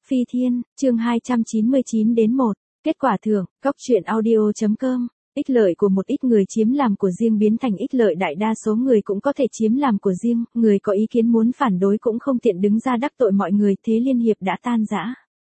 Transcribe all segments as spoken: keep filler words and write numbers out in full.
Phi Thiên, chương hai trăm chín mươi chín đến một. Kết quả thưởng, Cóc Truyện Audio chấm com. Ích lợi của một ít người chiếm làm của riêng biến thành ích lợi đại đa số người cũng có thể chiếm làm của riêng, người có ý kiến muốn phản đối cũng không tiện đứng ra đắc tội mọi người, thế liên hiệp đã tan rã.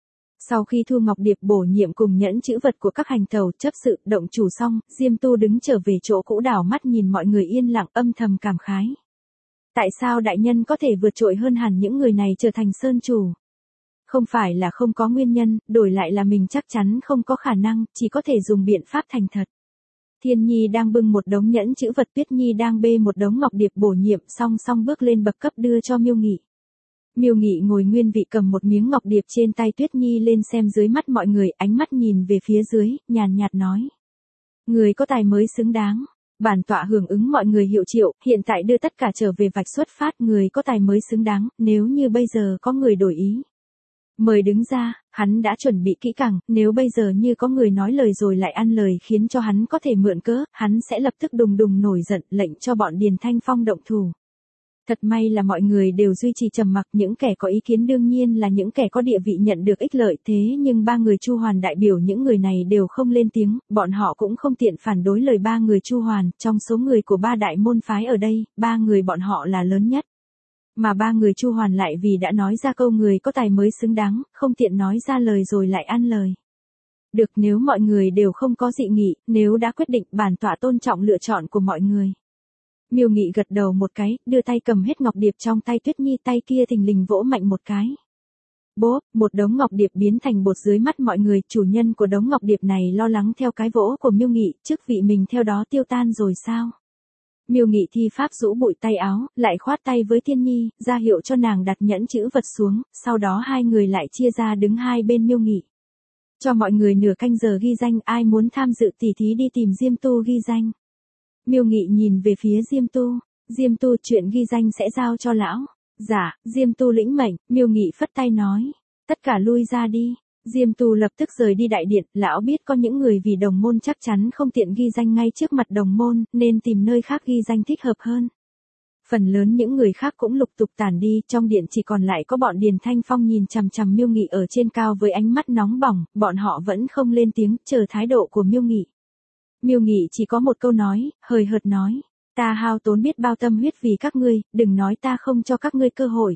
Sau khi Thu Ngọc Điệp bổ nhiệm cùng nhẫn chữ vật của các hành tàu chấp sự động chủ xong, Diêm Tu đứng trở về chỗ cũ đảo mắt nhìn mọi người yên lặng âm thầm cảm khái. Tại sao đại nhân có thể vượt trội hơn hẳn những người này trở thành sơn chủ? Không phải là không có nguyên nhân, đổi lại là mình chắc chắn không có khả năng, chỉ có thể dùng biện pháp thành thật. Thiên Nhi đang bưng một đống nhẫn chữ vật, Tuyết Nhi đang bê một đống ngọc điệp bổ nhiệm, song song bước lên bậc cấp đưa cho Miêu Nghị. Miêu Nghị ngồi nguyên vị cầm một miếng ngọc điệp trên tay Tuyết Nhi lên xem dưới mắt mọi người, ánh mắt nhìn về phía dưới, nhàn nhạt nói. Người có tài mới xứng đáng. Bản tọa hưởng ứng mọi người hiệu triệu, hiện tại đưa tất cả trở về vạch xuất phát, người có tài mới xứng đáng, nếu như bây giờ có người đổi ý. Mời đứng ra, hắn đã chuẩn bị kỹ càng, nếu bây giờ như có người nói lời rồi lại ăn lời khiến cho hắn có thể mượn cớ, hắn sẽ lập tức đùng đùng nổi giận, lệnh cho bọn Điền Thanh Phong động thủ. Thật may là mọi người đều duy trì trầm mặc, những kẻ có ý kiến đương nhiên là những kẻ có địa vị nhận được ích lợi, thế nhưng ba người Chu Hoàn đại biểu những người này đều không lên tiếng, bọn họ cũng không tiện phản đối lời ba người Chu Hoàn, trong số người của ba đại môn phái ở đây, ba người bọn họ là lớn nhất. Mà ba người Chu Hoàn lại vì đã nói ra câu người có tài mới xứng đáng, không tiện nói ra lời rồi lại ăn lời. Được, nếu mọi người đều không có dị nghị, nếu đã quyết định, bản tọa tôn trọng lựa chọn của mọi người. Miêu Nghị gật đầu một cái, đưa tay cầm hết ngọc điệp trong tay Tuyết Nhi, tay kia thình lình vỗ mạnh một cái. Bốp, một đống ngọc điệp biến thành bột dưới mắt mọi người, chủ nhân của đống ngọc điệp này lo lắng theo cái vỗ của Miêu Nghị, chức vị mình theo đó tiêu tan rồi sao? Miêu Nghị thi pháp rũ bụi tay áo, lại khoát tay với Thiên Nhi, ra hiệu cho nàng đặt nhẫn chữ vật xuống, sau đó hai người lại chia ra đứng hai bên Miêu Nghị. Cho mọi người nửa canh giờ ghi danh, ai muốn tham dự tỉ thí đi tìm Diêm Tu ghi danh. Miêu Nghị nhìn về phía Diêm Tu, Diêm Tu chuyện ghi danh sẽ giao cho lão. Dạ, Diêm Tu lĩnh mệnh, Miêu Nghị phất tay nói, tất cả lui ra đi. Diêm Tu lập tức rời đi đại điện, lão biết có những người vì đồng môn chắc chắn không tiện ghi danh ngay trước mặt đồng môn, nên tìm nơi khác ghi danh thích hợp hơn. Phần lớn những người khác cũng lục tục tản đi, trong điện chỉ còn lại có bọn Điền Thanh Phong nhìn chằm chằm Miêu Nghị ở trên cao với ánh mắt nóng bỏng, bọn họ vẫn không lên tiếng, chờ thái độ của Miêu Nghị. Miêu Nghị chỉ có một câu nói, hời hợt nói, ta hao tốn biết bao tâm huyết vì các ngươi, đừng nói ta không cho các ngươi cơ hội.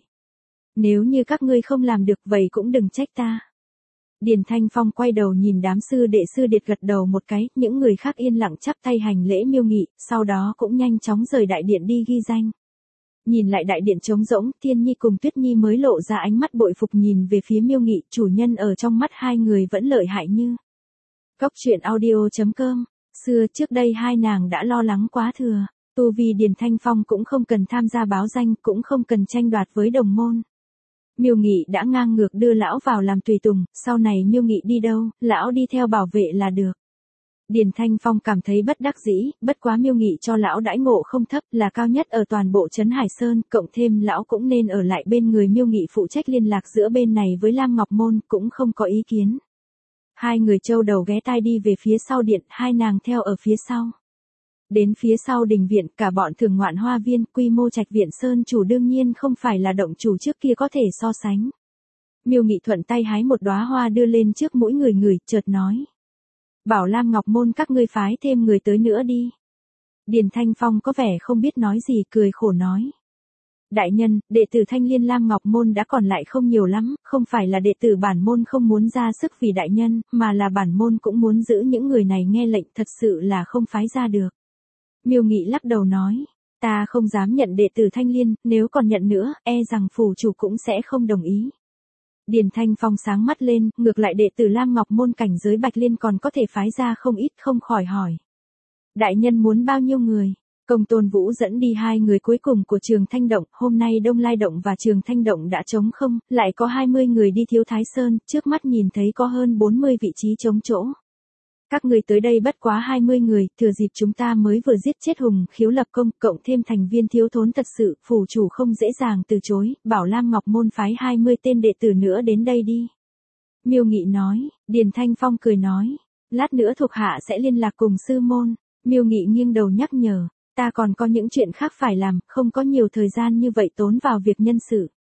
Nếu như các ngươi không làm được vậy cũng đừng trách ta. Điền Thanh Phong quay đầu nhìn đám sư đệ sư điệt gật đầu một cái, những người khác yên lặng chắp tay hành lễ Miêu Nghị, sau đó cũng nhanh chóng rời đại điện đi ghi danh. Nhìn lại đại điện trống rỗng, Thiên Nhi cùng Tuyết Nhi mới lộ ra ánh mắt bội phục nhìn về phía Miêu Nghị, chủ nhân ở trong mắt hai người vẫn lợi hại như. Cóc Truyện Audio chấm com. Xưa trước đây hai nàng đã lo lắng quá thừa, tu vi Điền Thanh Phong cũng không cần tham gia báo danh, cũng không cần tranh đoạt với đồng môn. Miêu Nghị đã ngang ngược đưa lão vào làm tùy tùng, sau này Miêu Nghị đi đâu, lão đi theo bảo vệ là được. Điền Thanh Phong cảm thấy bất đắc dĩ, bất quá Miêu Nghị cho lão đãi ngộ không thấp, là cao nhất ở toàn bộ trấn Hải Sơn, cộng thêm lão cũng nên ở lại bên người Miêu Nghị phụ trách liên lạc giữa bên này với Lam Ngọc Môn, cũng không có ý kiến. Hai người châu đầu ghé tai đi về phía sau điện, hai nàng theo ở phía sau. Đến phía sau đình viện, cả bọn Thường Ngoạn Hoa Viên, quy mô trạch viện sơn chủ đương nhiên không phải là động chủ trước kia có thể so sánh. Miêu Nghị thuận tay hái một đóa hoa đưa lên trước mỗi người người, chợt nói. Bảo Lam Ngọc Môn các ngươi phái thêm người tới nữa đi. Điền Thanh Phong có vẻ không biết nói gì, cười khổ nói. Đại nhân, đệ tử Thanh Liên Lam Ngọc Môn đã còn lại không nhiều lắm, không phải là đệ tử bản môn không muốn ra sức vì đại nhân, mà là bản môn cũng muốn giữ những người này nghe lệnh, thật sự là không phái ra được. Miêu Nghị lắc đầu nói, ta không dám nhận đệ tử Thanh Liên, nếu còn nhận nữa, e rằng phủ chủ cũng sẽ không đồng ý. Điền Thanh Phong sáng mắt lên, ngược lại đệ tử Lam Ngọc Môn cảnh giới Bạch Liên còn có thể phái ra không ít, không khỏi hỏi. Đại nhân muốn bao nhiêu người? Công Tôn Vũ dẫn đi hai người cuối cùng của Trường Thanh Động, hôm nay Đông Lai Động và Trường Thanh Động đã trống không, lại có hai mươi người đi Thiếu Thái Sơn, trước mắt nhìn thấy có hơn bốn mươi vị trí trống chỗ. Các người tới đây bất quá hai mươi người, thừa dịp chúng ta mới vừa giết chết Hùng Khiếu lập công, cộng thêm thành viên thiếu thốn thật sự, phủ chủ không dễ dàng từ chối, bảo Lam Ngọc Môn phái hai mươi tên đệ tử nữa đến đây đi. Miêu Nghị nói, Điền Thanh Phong cười nói, lát nữa thuộc hạ sẽ liên lạc cùng sư môn. Miêu Nghị nghiêng đầu nhắc nhở, ta còn có những chuyện khác phải làm, không có nhiều thời gian như vậy tốn vào việc nhân sự.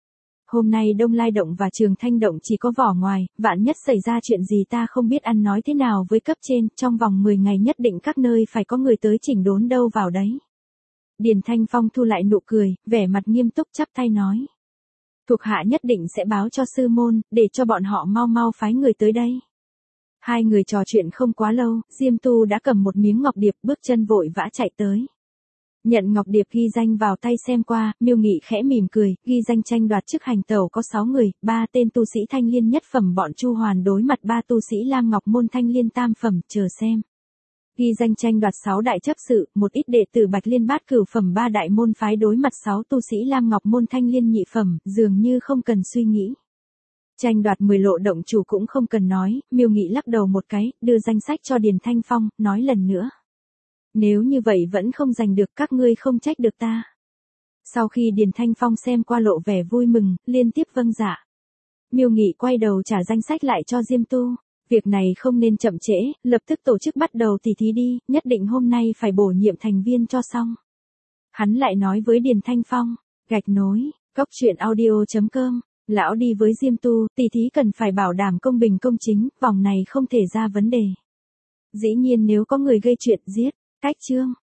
Hôm nay Đông Lai Động và Trường Thanh Động chỉ có vỏ ngoài, vạn nhất xảy ra chuyện gì ta không biết ăn nói thế nào với cấp trên, trong vòng mười ngày nhất định các nơi phải có người tới chỉnh đốn đâu vào đấy. Điền Thanh Phong thu lại nụ cười, vẻ mặt nghiêm túc chắp tay nói. Thuộc hạ nhất định sẽ báo cho sư môn, để cho bọn họ mau mau phái người tới đây. Hai người trò chuyện không quá lâu, Diêm Tu đã cầm một miếng ngọc điệp bước chân vội vã chạy tới. Nhận ngọc điệp ghi danh vào tay xem qua, Miêu Nghị khẽ mỉm cười, ghi danh tranh đoạt chức hành tẩu có sáu người, ba tên tu sĩ thanh liên nhất phẩm bọn Chu Hoàn đối mặt ba tu sĩ Lam Ngọc môn thanh liên tam phẩm, chờ xem. Ghi danh tranh đoạt sáu đại chấp sự, một ít đệ tử Bạch Liên bát cửu phẩm ba đại môn phái đối mặt sáu tu sĩ Lam Ngọc môn thanh liên nhị phẩm, dường như không cần suy nghĩ. Tranh đoạt mười lộ động chủ cũng không cần nói, Miêu Nghị lắc đầu một cái, đưa danh sách cho Điền Thanh Phong, nói lần nữa. Nếu như vậy vẫn không giành được các ngươi không trách được ta. Sau khi Điền Thanh Phong xem qua lộ vẻ vui mừng, liên tiếp vâng dạ. Miêu Nghị quay đầu trả danh sách lại cho Diêm Tu. Việc này không nên chậm trễ, lập tức tổ chức bắt đầu tỉ thí đi, nhất định hôm nay phải bổ nhiệm thành viên cho xong. Hắn lại nói với Điền Thanh Phong, gạch nối, cốc truyện audio chấm com, lão đi với Diêm Tu, tỉ thí cần phải bảo đảm công bình công chính, vòng này không thể ra vấn đề. Dĩ nhiên nếu có người gây chuyện giết, cách chương.